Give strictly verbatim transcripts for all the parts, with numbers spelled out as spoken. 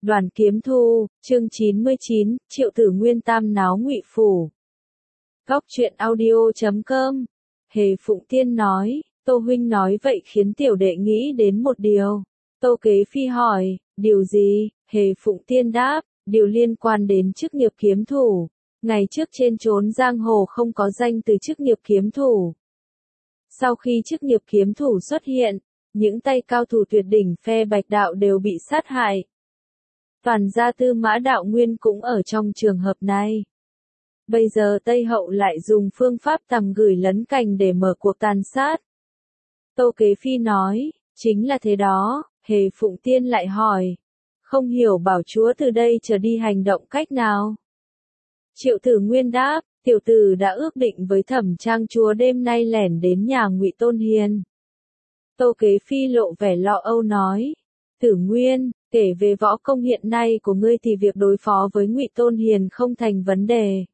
Đoàn Kiếm Thu, chương chín mươi chín, Triệu Tử Nguyên tam náo Ngụy Phủ. Góc truyện audio chấm com. Hề Phụng Tiên nói, Tô huynh nói vậy khiến tiểu đệ nghĩ đến một điều. Tô Kế Phi hỏi, điều gì? Hề Phụng Tiên đáp, điều liên quan đến chức nghiệp kiếm thủ. Ngày trước trên chốn giang hồ không có danh từ chức nghiệp kiếm thủ. Sau khi chức nghiệp kiếm thủ xuất hiện, những tay cao thủ tuyệt đỉnh phe Bạch Đạo đều bị sát hại. Toàn gia Tư Mã Đạo Nguyên cũng ở trong trường hợp này. Bây giờ Tây Hậu lại dùng phương pháp tầm gửi lấn cành để mở cuộc tàn sát. Tô Kế Phi nói, chính là thế đó. Hề Phụng Tiên lại hỏi, không hiểu bảo chúa từ đây trở đi hành động cách nào? Triệu Tử Nguyên đáp, tiểu tử đã ước định với Thẩm Trang chúa đêm nay lẻn đến nhà Ngụy Tôn Hiền. Tô Kế Phi lộ vẻ lo âu nói, Tử Nguyên, kể về võ công hiện nay của ngươi thì việc đối phó với Ngụy Tôn Hiền không thành vấn đề.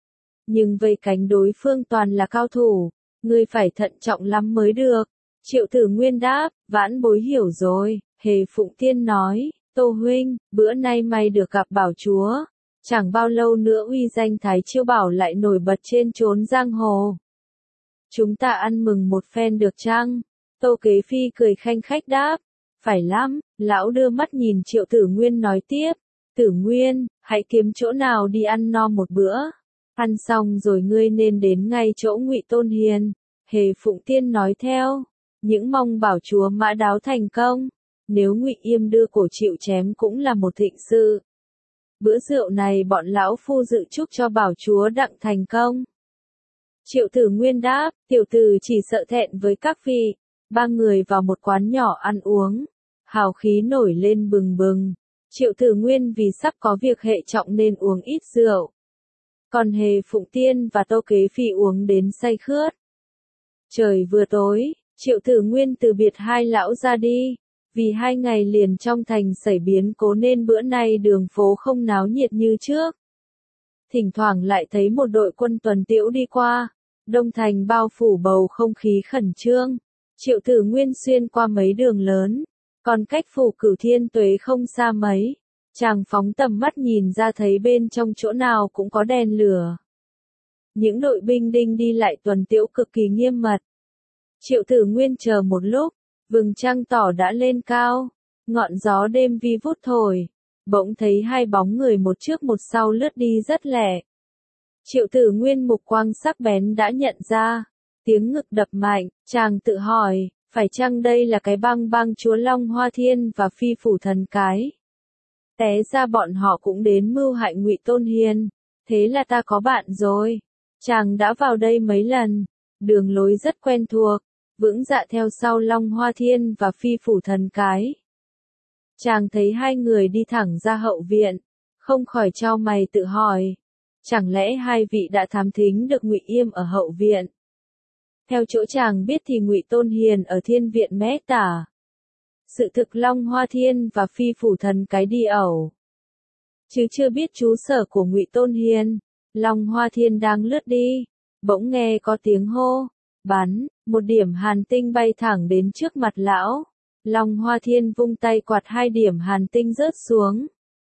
Nhưng vây cánh đối phương toàn là cao thủ, ngươi phải thận trọng lắm mới được. Triệu Tử Nguyên đáp, vãn bối hiểu rồi. Hề Phụng Tiên nói, Tô huynh, bữa nay may được gặp bảo chúa. Chẳng bao lâu nữa uy danh Thái Chiêu Bảo lại nổi bật trên chốn giang hồ. Chúng ta ăn mừng một phen được chăng? Tô Kế Phi cười khanh khách đáp, phải lắm. Lão đưa mắt nhìn Triệu Tử Nguyên nói tiếp, Tử Nguyên, hãy kiếm chỗ nào đi ăn no một bữa. Ăn xong rồi ngươi nên đến ngay chỗ Ngụy Tôn Hiền. Hề Phụng Tiên nói theo, những mong bảo chúa mã đáo thành công. Nếu Ngụy Yêm đưa cổ chịu chém cũng là một thịnh sự. Bữa rượu này bọn lão phu dự chúc cho bảo chúa đặng thành công. Triệu Tử Nguyên đáp, tiểu tử chỉ sợ thẹn với các vị. Ba người vào một quán nhỏ ăn uống. Hào khí nổi lên bừng bừng. Triệu Tử Nguyên vì sắp có việc hệ trọng nên uống ít rượu. Còn Hề Phụng Tiên và Tô Kế Phi uống đến say khướt. Trời vừa tối, Triệu Tử Nguyên từ biệt hai lão ra đi. Vì hai ngày liền trong thành xảy biến cố nên bữa nay đường phố không náo nhiệt như trước. Thỉnh thoảng lại thấy một đội quân tuần tiễu đi qua. Đông thành bao phủ bầu không khí khẩn trương. Triệu Tử Nguyên xuyên qua mấy đường lớn. Còn cách phủ Cửu Thiên Tuế không xa mấy. Chàng phóng tầm mắt nhìn ra thấy bên trong chỗ nào cũng có đèn lửa. Những đội binh đinh đi lại tuần tiễu cực kỳ nghiêm mật. Triệu Tử Nguyên chờ một lúc, vầng trăng tỏ đã lên cao, ngọn gió đêm vi vút thổi, bỗng thấy hai bóng người một trước một sau lướt đi rất lẹ. Triệu Tử Nguyên mục quang sắc bén đã nhận ra, tiếng ngực đập mạnh, chàng tự hỏi, phải chăng đây là cái bang bang chúa Long Hoa Thiên và phi phủ thần cái? Té ra bọn họ cũng đến mưu hại Ngụy Tôn Hiền, thế là ta có bạn rồi. Chàng đã vào đây mấy lần, đường lối rất quen thuộc, vững dạ theo sau Long Hoa Thiên và phi phủ thần cái. Chàng thấy hai người đi thẳng ra hậu viện, không khỏi chau mày tự hỏi, chẳng lẽ hai vị đã thám thính được Ngụy Yêm ở hậu viện? Theo chỗ chàng biết thì Ngụy Tôn Hiền ở thiên viện Mễ Tả. Sự thực Long Hoa Thiên và phi phủ thần cái đi ẩu, chứ chưa biết trú sở của Ngụy Tôn Hiền. Long Hoa Thiên đang lướt đi, bỗng nghe có tiếng hô, bắn, một điểm hàn tinh bay thẳng đến trước mặt lão. Long Hoa Thiên vung tay quạt hai điểm hàn tinh rớt xuống.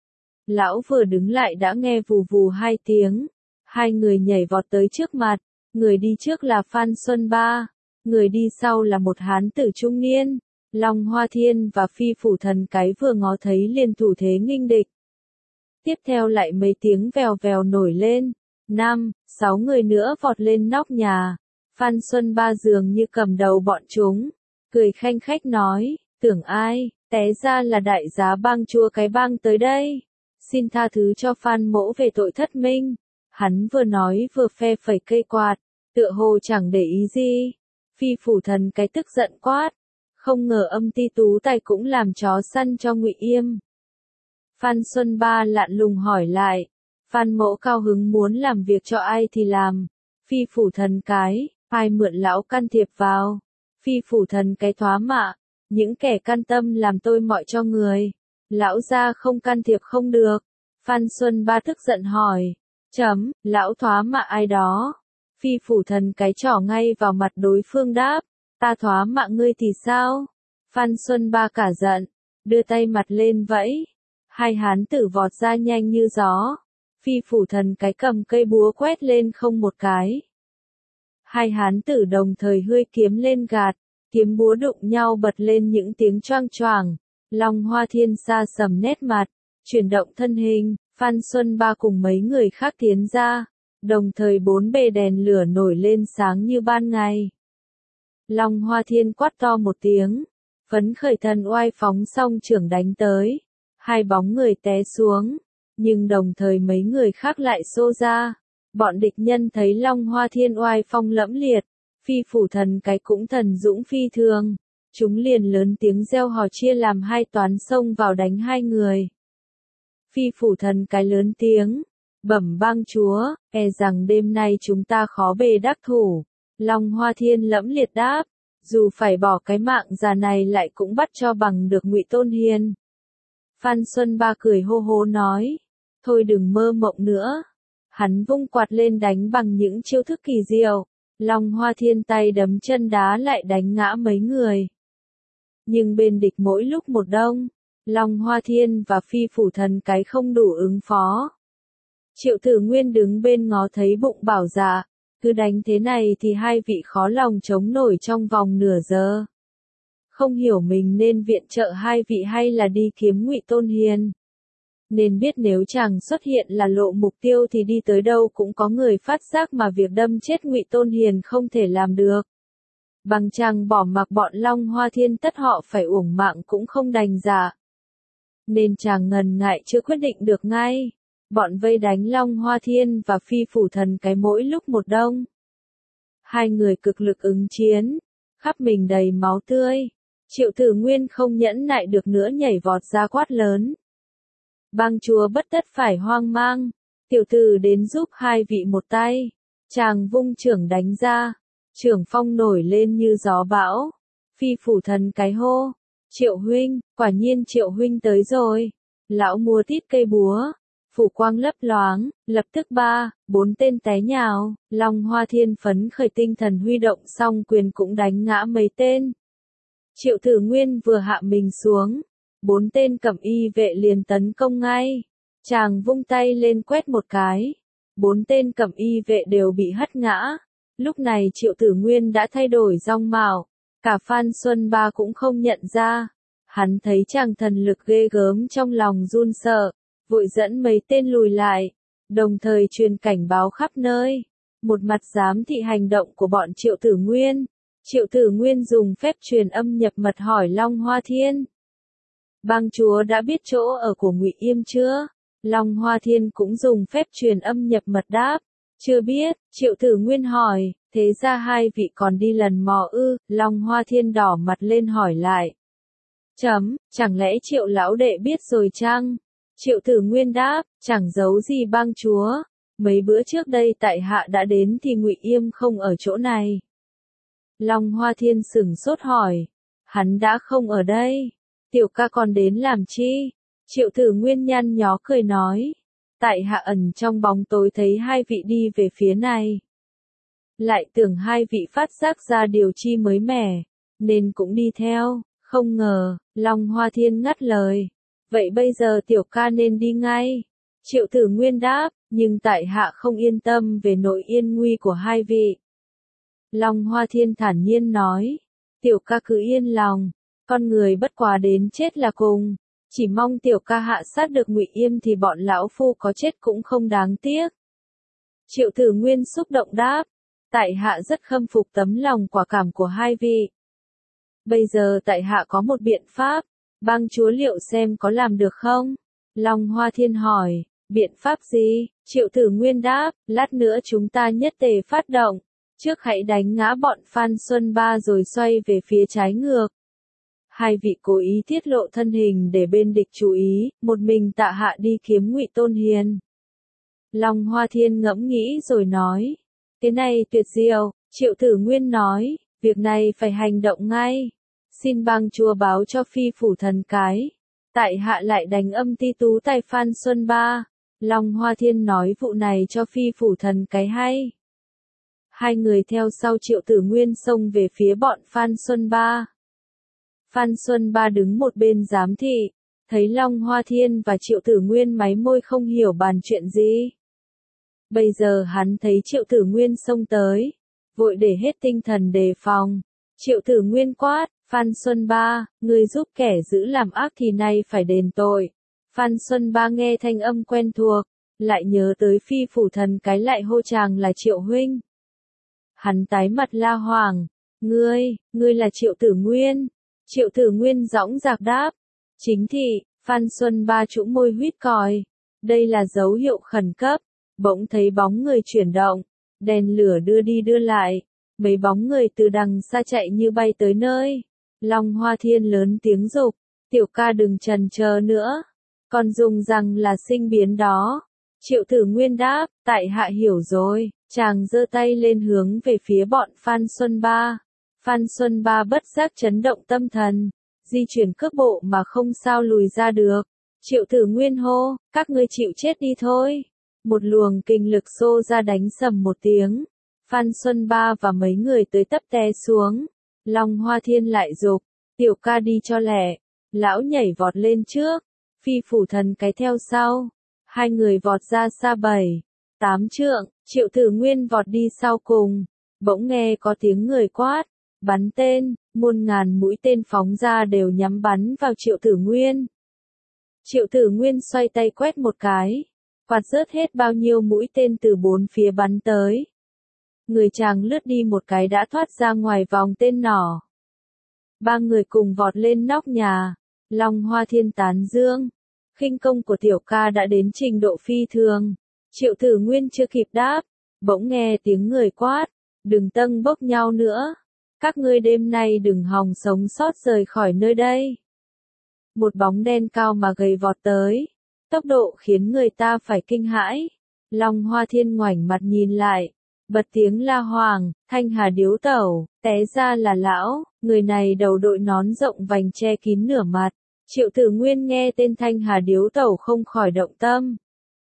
Lão vừa đứng lại đã nghe vù vù hai tiếng, hai người nhảy vọt tới trước mặt, người đi trước là Phan Xuân Ba, người đi sau là một hán tử trung niên. Long Hoa Thiên và phi phủ thần cái vừa ngó thấy liền thủ thế nghênh địch. Tiếp theo lại mấy tiếng vèo vèo nổi lên, năm, sáu người nữa vọt lên nóc nhà. Phan Xuân Ba dường như cầm đầu bọn chúng, cười khanh khách nói, tưởng ai, té ra là đại giá bang chúa cái bang tới đây. Xin tha thứ cho Phan mỗ về tội thất minh. Hắn vừa nói vừa phe phẩy cây quạt, tựa hồ chẳng để ý gì. Phi phủ thần cái tức giận quát, không ngờ Âm Ti Tú Tài cũng làm chó săn cho Ngụy Yêm. Phan Xuân Ba lạnh lùng hỏi lại, Phan mỗ cao hứng muốn làm việc cho ai thì làm. Phi phủ thần cái, ai mượn lão can thiệp vào? Phi phủ thần cái thoá mạ, những kẻ can tâm làm tôi mọi cho người. Lão gia không can thiệp không được. Phan Xuân Ba tức giận hỏi, chấm, lão thoá mạ ai đó? Phi phủ thần cái trỏ ngay vào mặt đối phương đáp, ta thoá mạ ngươi thì sao? Phan Xuân Ba cả giận, đưa tay mặt lên vẫy. Hai hán tử vọt ra nhanh như gió. Phi phủ thần cái cầm cây búa quét lên không một cái. Hai hán tử đồng thời hươi kiếm lên gạt, kiếm búa đụng nhau bật lên những tiếng choang choàng. Long Hoa Thiên sa sầm nét mặt, chuyển động thân hình, Phan Xuân Ba cùng mấy người khác tiến ra, đồng thời bốn bề đèn lửa nổi lên sáng như ban ngày. Long Hoa Thiên quát to một tiếng, phấn khởi thần oai phóng song trưởng đánh tới, hai bóng người té xuống, nhưng đồng thời mấy người khác lại xô ra. Bọn địch nhân thấy Long Hoa Thiên oai phong lẫm liệt, phi phủ thần cái cũng thần dũng phi thường, chúng liền lớn tiếng reo hò chia làm hai toán xông vào đánh hai người. Phi phủ thần cái lớn tiếng, bẩm bang chúa, e rằng đêm nay chúng ta khó bề đắc thủ. Long Hoa Thiên lẫm liệt đáp, dù phải bỏ cái mạng già này lại cũng bắt cho bằng được Ngụy Tôn Hiền. Phan Xuân Ba cười hô hố nói, thôi đừng mơ mộng nữa. Hắn vung quạt lên đánh bằng những chiêu thức kỳ diệu, Long Hoa Thiên tay đấm chân đá lại đánh ngã mấy người. Nhưng bên địch mỗi lúc một đông, Long Hoa Thiên và phi phủ thần cái không đủ ứng phó. Triệu Tử Nguyên đứng bên ngó thấy bụng bảo dạ, cứ đánh thế này thì hai vị khó lòng chống nổi trong vòng nửa giờ. Không hiểu mình nên viện trợ hai vị hay là đi kiếm Ngụy Tôn Hiền. Nên biết nếu chàng xuất hiện là lộ mục tiêu thì đi tới đâu cũng có người phát giác mà việc đâm chết Ngụy Tôn Hiền không thể làm được. Bằng chàng bỏ mặc bọn Long Hoa Thiên tất họ phải uổng mạng cũng không đành dạ. Nên chàng ngần ngại chưa quyết định được ngay. Bọn vây đánh Long Hoa Thiên và phi phủ thần cái mỗi lúc một đông. Hai người cực lực ứng chiến, khắp mình đầy máu tươi. Triệu Tử Nguyên không nhẫn nại được nữa nhảy vọt ra quát lớn. Bang chúa bất tất phải hoang mang, tiểu tử đến giúp hai vị một tay. Chàng vung trưởng đánh ra, trưởng phong nổi lên như gió bão. Phi phủ thần cái hô, Triệu huynh, quả nhiên Triệu huynh tới rồi. Lão múa tít cây búa, phủ quang lấp loáng, lập tức ba, bốn tên té nhào. Long Hoa Thiên phấn khởi tinh thần huy động xong quyền cũng đánh ngã mấy tên. Triệu Tử Nguyên vừa hạ mình xuống, bốn tên cẩm y vệ liền tấn công ngay. Chàng vung tay lên quét một cái, bốn tên cẩm y vệ đều bị hất ngã. Lúc này Triệu Tử Nguyên đã thay đổi dung mạo, cả Phan Xuân Ba cũng không nhận ra. Hắn thấy chàng thần lực ghê gớm trong lòng run sợ, vội dẫn mấy tên lùi lại, đồng thời truyền cảnh báo khắp nơi. Một mặt giám thị hành động của bọn Triệu Tử Nguyên. Triệu Tử Nguyên dùng phép truyền âm nhập mật hỏi Long Hoa Thiên. Bang chúa đã biết chỗ ở của Ngụy Yêm chưa? Long Hoa Thiên cũng dùng phép truyền âm nhập mật đáp. Chưa biết, Triệu Tử Nguyên hỏi, thế ra hai vị còn đi lần mò ư? Long Hoa Thiên đỏ mặt lên hỏi lại. Chấm, chẳng lẽ Triệu lão đệ biết rồi chăng? Triệu Tử Nguyên đáp, chẳng giấu gì bang chúa. Mấy bữa trước đây tại hạ đã đến thì Ngụy Yêm không ở chỗ này. Long Hoa Thiên sửng sốt hỏi, hắn đã không ở đây, tiểu ca còn đến làm chi? Triệu Tử Nguyên nhăn nhó cười nói, tại hạ ẩn trong bóng tối thấy hai vị đi về phía này. Lại tưởng hai vị phát giác ra điều chi mới mẻ, nên cũng đi theo, không ngờ. Long Hoa Thiên ngắt lời, vậy bây giờ tiểu ca nên đi ngay. Triệu Tử Nguyên đáp, nhưng tại hạ không yên tâm về nội yên nguy của hai vị. Long Hoa Thiên thản nhiên nói, tiểu ca cứ yên lòng, con người bất quá đến chết là cùng, chỉ mong tiểu ca hạ sát được Ngụy Yêm thì bọn lão phu có chết cũng không đáng tiếc. Triệu Tử Nguyên xúc động đáp, tại hạ rất khâm phục tấm lòng quả cảm của hai vị. Bây giờ tại hạ có một biện pháp, bang chúa liệu xem có làm được không? Long Hoa Thiên hỏi, biện pháp gì? Triệu Tử Nguyên đáp, lát nữa chúng ta nhất tề phát động. Trước hãy đánh ngã bọn Phan Xuân Ba rồi xoay về phía trái ngược. Hai vị cố ý tiết lộ thân hình để bên địch chú ý, một mình tạ hạ đi kiếm Ngụy Tôn Hiền. Long Hoa Thiên ngẫm nghĩ rồi nói, cái này tuyệt diệu. Triệu Tử Nguyên nói, việc này phải hành động ngay. Xin bang chúa báo cho phi phủ thần cái. Tại hạ lại đánh âm ti tú tài Phan Xuân Ba. Long Hoa Thiên nói vụ này cho phi phủ thần cái hay. Hai người theo sau Triệu Tử Nguyên xông về phía bọn Phan Xuân Ba. Phan Xuân Ba đứng một bên giám thị, Thấy Long Hoa Thiên và Triệu Tử Nguyên máy môi không hiểu bàn chuyện gì. Bây giờ hắn thấy Triệu Tử Nguyên xông tới, vội để hết tinh thần đề phòng. Triệu Tử Nguyên quát, Phan Xuân Ba, ngươi giúp kẻ dữ làm ác thì nay phải đền tội. Phan Xuân Ba nghe thanh âm quen thuộc, lại nhớ tới Phi Phủ Thần cái lại hô chàng là Triệu huynh. Hắn tái mặt la hoàng, ngươi, ngươi là Triệu Tử Nguyên. Triệu Tử Nguyên dõng dạc đáp, chính thị. Phan Xuân Ba trũ môi huýt còi, đây là dấu hiệu khẩn cấp. Bỗng thấy bóng người chuyển động, đèn lửa đưa đi đưa lại, mấy bóng người từ đằng xa chạy như bay tới nơi. Long Hoa Thiên lớn tiếng dục, tiểu ca đừng chần chờ nữa, còn dùng rằng là sinh biến đó. Triệu Tử Nguyên đáp, tại hạ hiểu rồi, chàng giơ tay lên hướng về phía bọn Phan Xuân Ba. Phan Xuân Ba bất giác chấn động tâm thần, di chuyển cước bộ mà không sao lùi ra được. Triệu Tử Nguyên hô, các ngươi chịu chết đi thôi. Một luồng kinh lực xô ra đánh sầm một tiếng. Phan Xuân Ba và mấy người tới tấp té xuống. Long Hoa Thiên lại dục, tiểu ca đi cho lẹ. Lão nhảy vọt lên trước, Phi Phủ Thần cái theo sau. Hai người vọt ra xa bảy, tám trượng, Triệu Tử Nguyên vọt đi sau cùng. Bỗng nghe có tiếng người quát, bắn tên, muôn ngàn mũi tên phóng ra đều nhắm bắn vào Triệu Tử Nguyên. Triệu Tử Nguyên xoay tay quét một cái, quạt rớt hết bao nhiêu mũi tên từ bốn phía bắn tới. Người chàng lướt đi một cái đã thoát ra ngoài vòng tên nỏ. Ba người cùng vọt lên nóc nhà. Long Hoa Thiên tán dương, khinh công của tiểu ca đã đến trình độ phi thường. Triệu Tử Nguyên chưa kịp đáp, bỗng nghe tiếng người quát, đừng tâng bốc nhau nữa. Các ngươi đêm nay đừng hòng sống sót rời khỏi nơi đây. Một bóng đen cao mà gầy vọt tới, tốc độ khiến người ta phải kinh hãi. Long Hoa Thiên ngoảnh mặt nhìn lại, bật tiếng la hoàng, Thanh Hà Điếu Tẩu, té ra là lão, người này đầu đội nón rộng vành che kín nửa mặt. Triệu Tử Nguyên nghe tên Thanh Hà Điếu Tẩu không khỏi động tâm.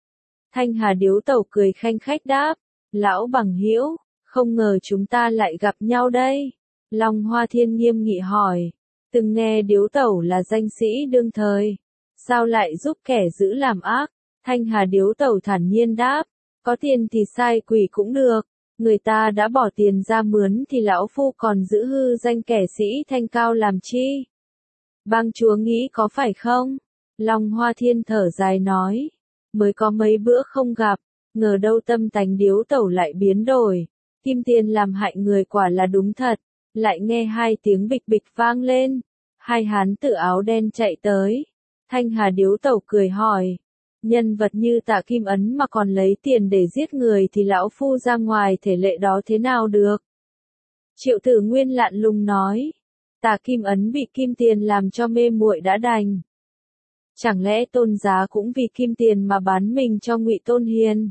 Thanh Hà Điếu Tẩu cười khanh khách đáp, lão bằng hữu, không ngờ chúng ta lại gặp nhau đây. Long Hoa Thiên nghiêm nghị hỏi, từng nghe Điếu Tẩu là danh sĩ đương thời, sao lại giúp kẻ dữ làm ác? Thanh Hà Điếu Tẩu thản nhiên đáp, có tiền thì sai quỷ cũng được, người ta đã bỏ tiền ra mướn thì lão phu còn giữ hư danh kẻ sĩ thanh cao làm chi? Bang chúa nghĩ có phải không? Long Hoa Thiên thở dài nói, mới có mấy bữa không gặp, ngờ đâu tâm tánh Điếu Tẩu lại biến đổi, kim tiền làm hại người quả là đúng thật. Lại nghe hai tiếng bịch bịch vang lên, hai hán tử áo đen chạy tới. Thanh Hà Điếu Tẩu cười hỏi, nhân vật như Tạ Kim Ấn mà còn lấy tiền để giết người thì lão phu ra ngoài thể lệ đó thế nào được? Triệu Tử Nguyên lạnh lùng nói, Tạ Kim Ấn bị kim tiền làm cho mê muội đã đành. Chẳng lẽ Tôn Giá cũng vì kim tiền mà bán mình cho Ngụy Tôn Hiền?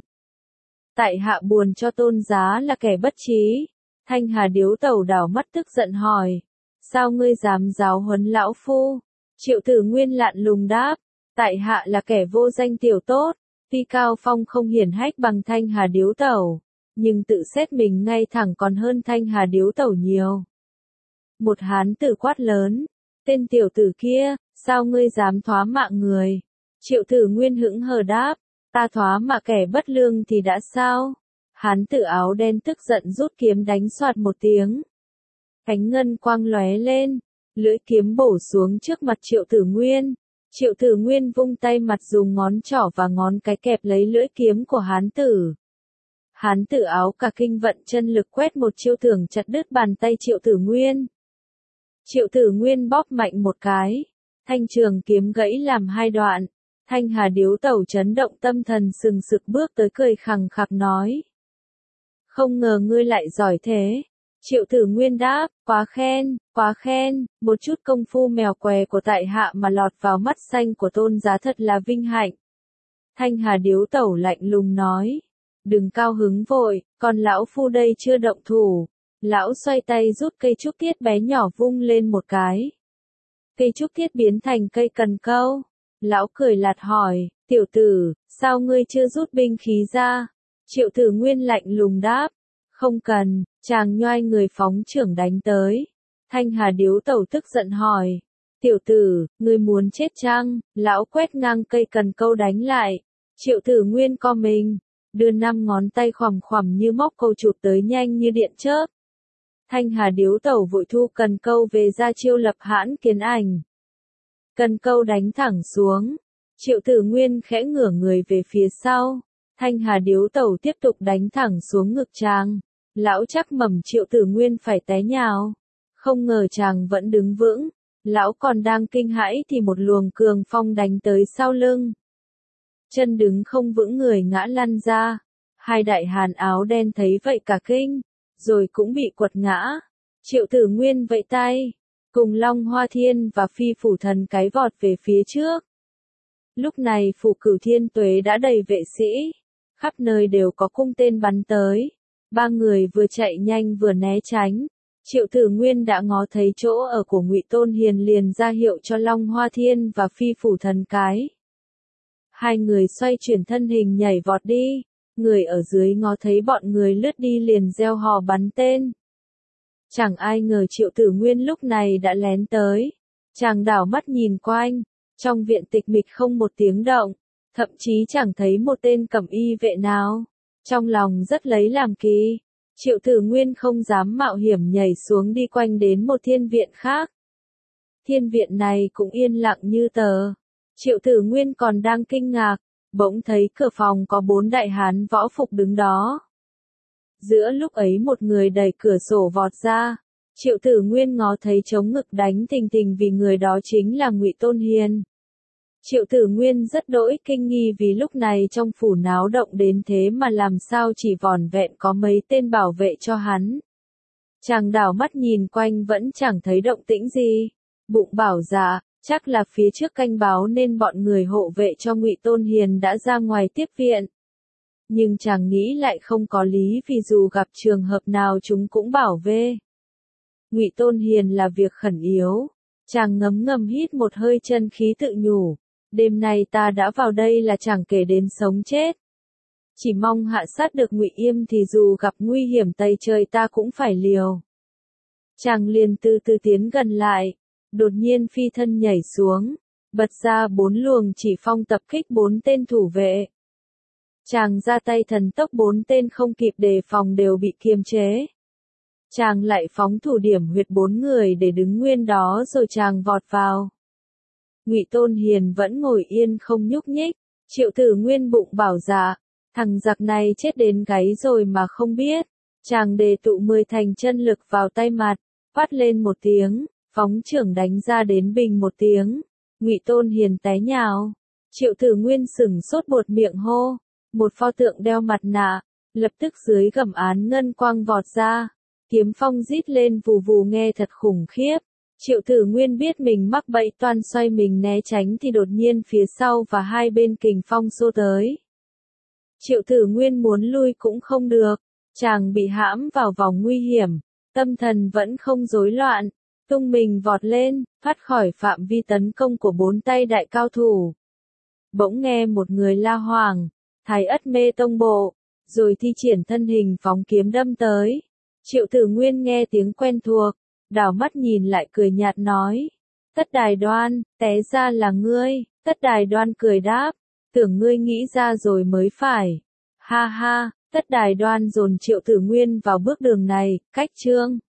Tại hạ buồn cho Tôn Giá là kẻ bất trí. Thanh Hà Điếu Tẩu đảo mắt tức giận hỏi, sao ngươi dám giáo huấn lão phu? Triệu Tử Nguyên lạnh lùng đáp, tại hạ là kẻ vô danh tiểu tốt, tuy cao phong không hiển hách bằng Thanh Hà Điếu Tẩu, nhưng tự xét mình ngay thẳng còn hơn Thanh Hà Điếu Tẩu nhiều. Một hán tử quát lớn, tên tiểu tử kia, sao ngươi dám thoá mạ người? Triệu Tử Nguyên hững hờ đáp, ta thoá mạ kẻ bất lương thì đã sao? Hán tử áo đen tức giận rút kiếm đánh xoạt một tiếng. Cánh ngân quang lóe lên, lưỡi kiếm bổ xuống trước mặt Triệu Tử Nguyên. Triệu Tử Nguyên vung tay mặt dùng ngón trỏ và ngón cái kẹp lấy lưỡi kiếm của hán tử. Hán tử áo cả kinh vận chân lực quét một chiêu thường chặt đứt bàn tay Triệu Tử Nguyên. Triệu Tử Nguyên bóp mạnh một cái, thanh trường kiếm gãy làm hai đoạn. Thanh Hà Điếu Tẩu chấn động tâm thần sừng sực bước tới cười khằng khặc nói, không ngờ ngươi lại giỏi thế. Triệu Tử Nguyên đáp, quá khen, quá khen, một chút công phu mèo què của tại hạ mà lọt vào mắt xanh của Tôn Giá thật là vinh hạnh. Thanh Hà Điếu Tẩu lạnh lùng nói, đừng cao hứng vội, còn lão phu đây chưa động thủ. Lão xoay tay rút cây trúc tiết bé nhỏ vung lên một cái. Cây trúc tiết biến thành cây cần câu. Lão cười lạt hỏi, tiểu tử, sao ngươi chưa rút binh khí ra? Triệu Tử Nguyên lạnh lùng đáp, không cần. Chàng nhoai người phóng chưởng đánh tới. Thanh Hà Điếu Tẩu tức giận hỏi, Tiểu tử, ngươi muốn chết chăng? Lão quét ngang cây cần câu đánh lại. Triệu Tử Nguyên co mình, đưa năm ngón tay khoằm khoằm như móc câu chụp tới nhanh như điện chớp. Thanh Hà điếu tẩu vội thu cần câu về ra chiêu lập hãn kiến ảnh. Cần câu đánh thẳng xuống. Triệu Tử Nguyên khẽ ngửa người về phía sau. Thanh Hà điếu tẩu tiếp tục đánh thẳng xuống ngực chàng. Lão chắc mẩm Triệu Tử Nguyên phải té nhào. Không ngờ chàng vẫn đứng vững. Lão còn đang kinh hãi thì một luồng cường phong đánh tới sau lưng. Chân đứng không vững người ngã lăn ra. Hai đại hàn áo đen thấy vậy cả kinh, rồi cũng bị quật ngã. Triệu Tử Nguyên vẫy tay, cùng Long Hoa Thiên và Phi Phủ Thần cái vọt về phía trước. Lúc này phủ Cửu Thiên Tuế đã đầy vệ sĩ, khắp nơi đều có cung tên bắn tới. Ba người vừa chạy nhanh vừa né tránh. Triệu Tử Nguyên đã ngó thấy chỗ ở của Ngụy Tôn Hiền liền ra hiệu cho Long Hoa Thiên và Phi Phủ Thần cái. Hai người xoay chuyển thân hình nhảy vọt đi. Người ở dưới ngó thấy bọn người lướt đi liền reo hò bắn tên. Chẳng ai ngờ Triệu Tử Nguyên lúc này đã lén tới. Chàng đảo mắt nhìn quanh, trong viện tịch mịch không một tiếng động, thậm chí chẳng thấy một tên cẩm y vệ nào. Trong lòng rất lấy làm kỳ, Triệu Tử Nguyên không dám mạo hiểm nhảy xuống đi quanh đến một thiên viện khác. Thiên viện này cũng yên lặng như tờ. Triệu Tử Nguyên còn đang kinh ngạc, bỗng thấy cửa phòng có bốn đại hán võ phục đứng đó. Giữa lúc ấy một người đẩy cửa sổ vọt ra. Triệu Tử Nguyên ngó thấy chống ngực đánh thình thình vì người đó chính là Ngụy Tôn Hiền. Triệu Tử Nguyên rất đỗi kinh nghi vì lúc này trong phủ náo động đến thế mà làm sao chỉ vỏn vẹn có mấy tên bảo vệ cho hắn. Chàng đảo mắt nhìn quanh vẫn chẳng thấy động tĩnh gì. Bụng bảo dạ, chắc là phía trước canh báo nên bọn người hộ vệ cho Ngụy Tôn Hiền đã ra ngoài tiếp viện. Nhưng chàng nghĩ lại không có lý vì dù gặp trường hợp nào chúng cũng bảo vệ. Ngụy Tôn Hiền là việc khẩn yếu. Chàng ngấm ngầm hít một hơi chân khí tự nhủ. Đêm nay ta đã vào đây là chẳng kể đến sống chết. Chỉ mong hạ sát được Ngụy Yêm thì dù gặp nguy hiểm tây trời ta cũng phải liều. Chàng liền từ từ tiến gần lại. Đột nhiên phi thân nhảy xuống. Bật ra bốn luồng chỉ phong tập kích bốn tên thủ vệ. Chàng ra tay thần tốc bốn tên không kịp đề phòng đều bị kiềm chế. Chàng lại phóng thủ điểm huyệt bốn người để đứng nguyên đó rồi chàng vọt vào. Ngụy Tôn Hiền vẫn ngồi yên không nhúc nhích. Triệu Tử Nguyên bụng bảo dạ, thằng giặc này chết đến gáy rồi mà không biết. Chàng đề tụ mười thành chân lực vào tay mặt, phát lên một tiếng, phóng trưởng đánh ra đến bình một tiếng. Ngụy Tôn Hiền té nhào. Triệu Tử Nguyên sửng sốt buột miệng hô. Một pho tượng đeo mặt nạ, lập tức dưới gầm án ngân quang vọt ra. Kiếm phong rít lên vù vù nghe thật khủng khiếp. Triệu Tử Nguyên biết mình mắc bẫy toan xoay mình né tránh thì đột nhiên phía sau và hai bên kình phong xô tới. Triệu Tử Nguyên muốn lui cũng không được. Chàng bị hãm vào vòng nguy hiểm. Tâm thần vẫn không rối loạn. Tung mình vọt lên, thoát khỏi phạm vi tấn công của bốn tay đại cao thủ. Bỗng nghe một người la hoàng. Thái Ất Mê Tông Bộ, rồi thi triển thân hình phóng kiếm đâm tới. Triệu Tử Nguyên nghe tiếng quen thuộc, đảo mắt nhìn lại cười nhạt nói. Tất Đài Đoan, té ra là ngươi. Tất Đài Đoan cười đáp, tưởng ngươi nghĩ ra rồi mới phải. Ha ha, Tất Đài Đoan dồn Triệu Tử Nguyên vào bước đường này, cách chương.